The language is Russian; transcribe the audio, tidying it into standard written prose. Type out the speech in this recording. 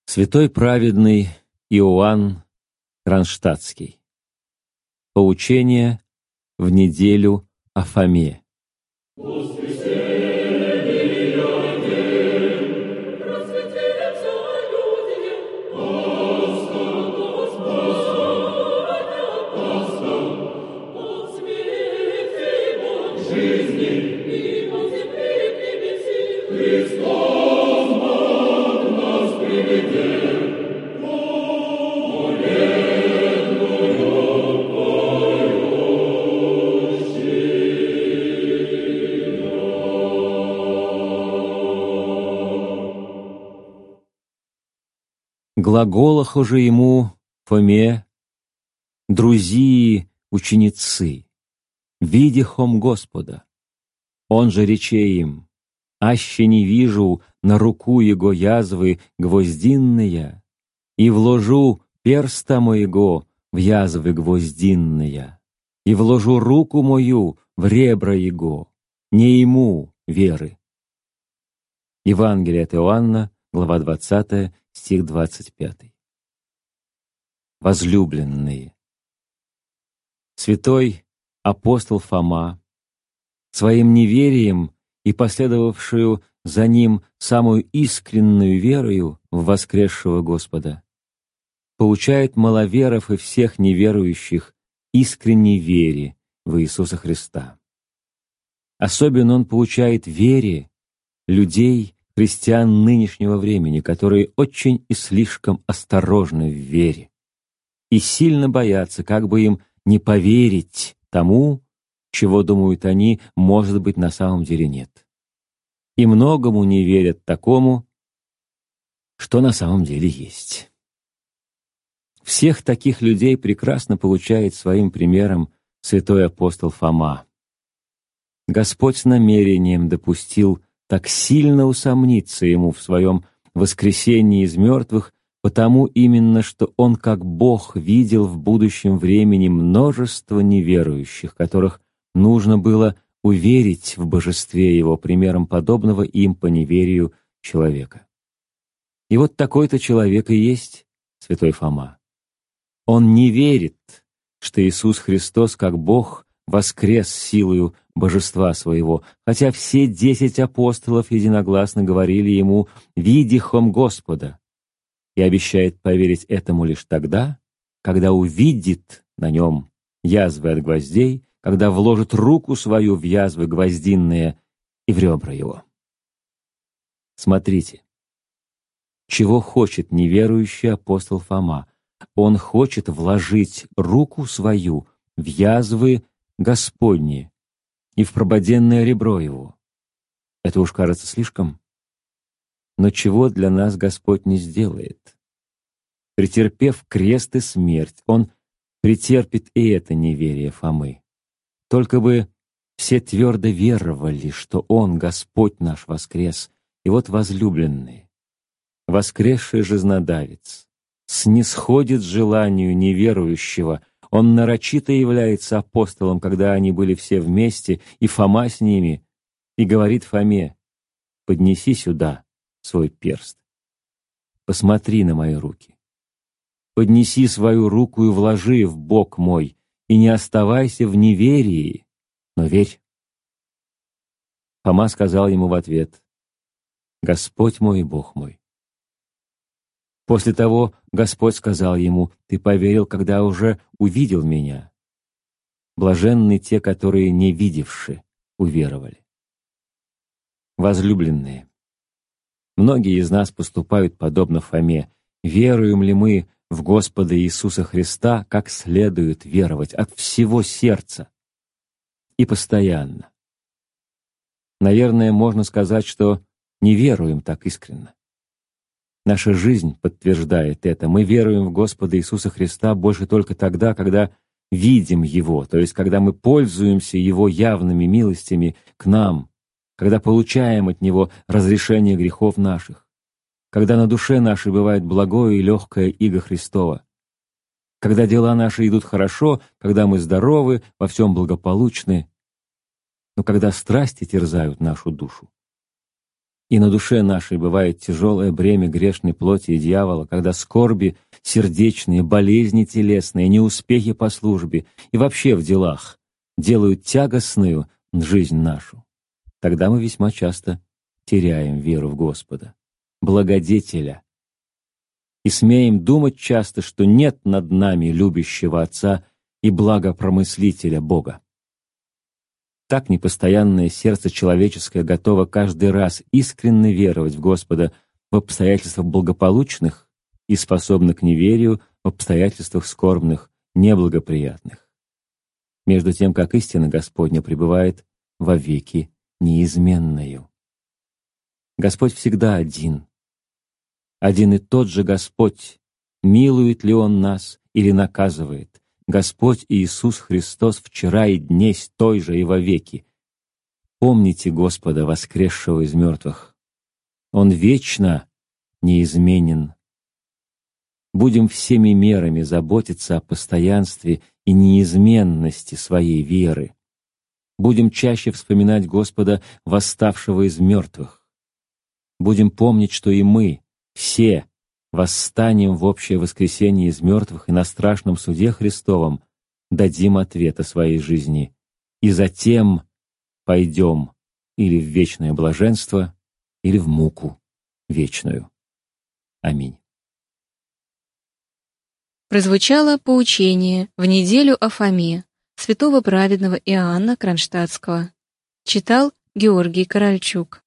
Святой праведный Иоанн Кронштадтский. Поучение в неделю о Фоме. Глаголах уже ему, Фоме, друзии ученицы, видихом Господа. Он же рече им: аще не вижу на руку его язвы гвоздинные, и вложу перста моего в язвы гвоздинные, и вложу руку мою в ребра его, не ему веры. Евангелие от Иоанна, глава 20, стих 25. Возлюбленные. Святой апостол Фома своим неверием и последовавшую за ним самую искреннюю верою в воскресшего Господа поучает маловеров и всех неверующих искренней вере в Иисуса Христа. Особенно он поучает вере людей, христиан нынешнего времени, которые очень и слишком осторожны в вере и сильно боятся, как бы им не поверить тому, чего, думают они, может быть, на самом деле нет. И многому не верят такому, что на самом деле есть. Всех таких людей прекрасно получает своим примером святой апостол Фома. Господь с намерением допустил так сильно усомниться ему в своем воскресении из мертвых, потому именно, что он как Бог видел в будущем времени множество неверующих, которых нужно было уверить в божестве его примером подобного им по неверию человека. И вот такой-то человек и есть святой Фома. Он не верит, что Иисус Христос как Бог воскрес силою божества своего, хотя все 10 апостолов единогласно говорили ему «видихом Господа», и обещает поверить этому лишь тогда, когда увидит на нем язвы от гвоздей, когда вложит руку свою в язвы гвоздинные и в ребра его. Смотрите, чего хочет неверующий апостол Фома. Он хочет вложить руку свою в язвы Господни и в прободенное ребро его. Это уж кажется слишком. Но чего для нас Господь не сделает? Претерпев крест и смерть, Он претерпит и это неверие Фомы. Только бы все твердо веровали, что Он, Господь наш, воскрес. И вот, возлюбленные, воскресший жизнодавец снисходит желанию неверующего. Он нарочито является апостолом, когда они были все вместе, и Фома с ними, и говорит Фоме: «Поднеси сюда свой перст, посмотри на мои руки, поднеси свою руку и вложи в бок мой, и не оставайся в неверии, но верь». Фома сказал ему в ответ: «Господь мой и Бог мой». После того Господь сказал ему: «Ты поверил, когда уже увидел меня. Блаженны те, которые, не видевши, уверовали». Возлюбленные, многие из нас поступают подобно Фоме. Веруем ли мы в Господа Иисуса Христа, как следует веровать от всего сердца и постоянно? Наверное, можно сказать, что не веруем так искренно. Наша жизнь подтверждает это. Мы веруем в Господа Иисуса Христа больше только тогда, когда видим Его, то есть когда мы пользуемся Его явными милостями к нам, когда получаем от Него разрешение грехов наших, когда на душе нашей бывает благое и легкое иго Христово, когда дела наши идут хорошо, когда мы здоровы, во всем благополучны, но когда страсти терзают нашу душу, И на душе нашей бывает тяжелое бремя грешной плоти и дьявола, когда скорби сердечные, болезни телесные, неуспехи по службе и вообще в делах делают тягостную жизнь нашу. Тогда мы весьма часто теряем веру в Господа, благодетеля, и смеем думать часто, что нет над нами любящего Отца и благопромыслителя Бога. Так непостоянное сердце человеческое готово каждый раз искренне веровать в Господа в обстоятельствах благополучных и способно к неверию в обстоятельствах скорбных, неблагоприятных. Между тем, как истина Господня пребывает вовеки неизменною. Господь всегда один. Один и тот же Господь, милует ли Он нас или наказывает. Господь Иисус Христос вчера и днесь той же и вовеки. Помните Господа, воскресшего из мертвых. Он вечно неизменен. Будем всеми мерами заботиться о постоянстве и неизменности своей веры. Будем чаще вспоминать Господа, восставшего из мертвых. Будем помнить, что и мы, все, восстанем в общее воскресение из мертвых и на страшном суде Христовом дадим ответ о своей жизни, и затем пойдем или в вечное блаженство, или в муку вечную. Аминь. Прозвучало поучение в неделю о Фоме святого праведного Иоанна Кронштадтского. Читал Георгий Корольчук.